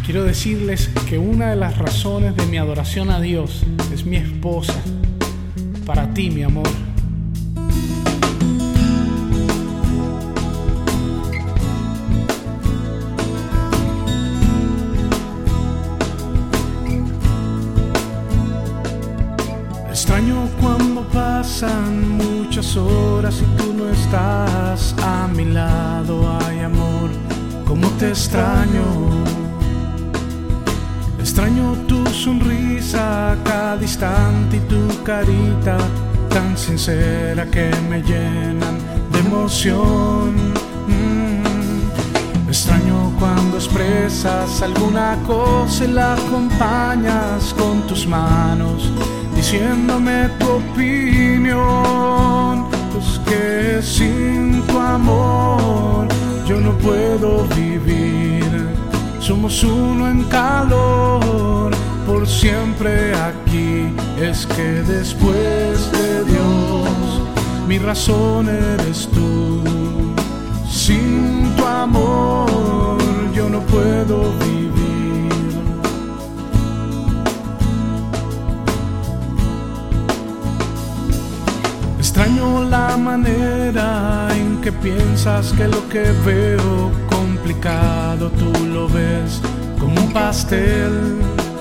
Quiero decirles que una de las razones de mi adoración a Dios es mi esposa. Para ti, mi amor. Extraño cuando pasan muchas horas y tú no estás a mi lado. Ay, amor, cómo te extraño. Extraño tu sonrisa a cada instante y tu carita tan sincera que me llenan de emoción. Extraño cuando expresas alguna cosa y la acompañas con tus manos, diciéndome tu opinión. Pues que sin tu amor yo no puedo vivir. Somos uno en calor, por siempre aquí. Es que después de Dios, mi razón eres tú. Sin tu amor yo no puedo vivir. Extraño la manera en que piensas que lo que veo complicado tú lo ves como un pastel.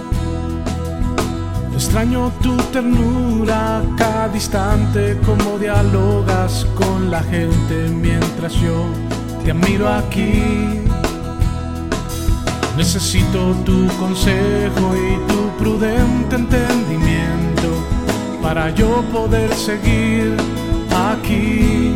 Extraño tu ternura a cada instante, como dialogas con la gente mientras yo te admiro aquí. Necesito tu consejo y tu prudente entendimiento para yo poder seguir aquí.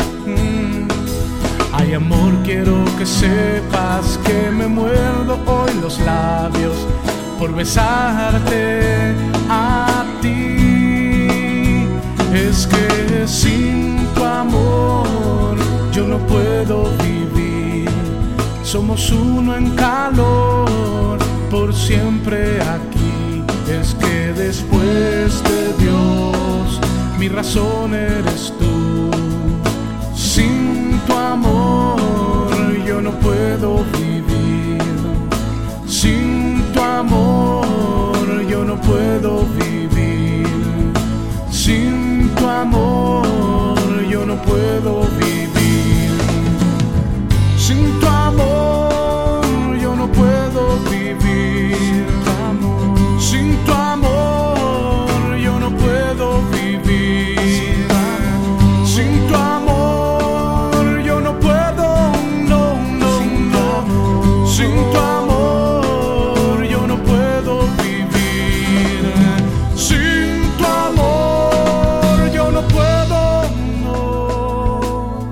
Ay, amor, quiero que sepas que me muerdo hoy los labios por besarte a ti. Es que sin tu amor yo no puedo vivir. Somos uno en calor, por siempre aquí. Es que después de Dios, mi razón eres tú. Sin tu amor yo no puedo vivir. Sin tu amor yo no puedo vivir. Sin tu amor yo no puedo vivir. Sin tu amor yo no puedo vivir. Sin tu amor yo no puedo vivir. Sin tu amor yo no puedo, no, no, no. Sin tu amor yo no puedo vivir. Sin tu amor yo no puedo, no.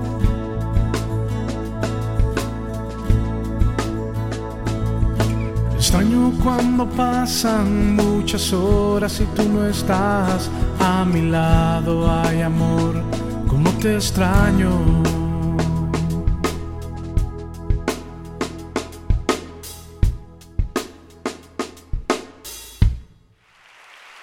Extraño cuando pasan muchas horas y tú no estás a mi lado. Ay, amor, cómo te extraño.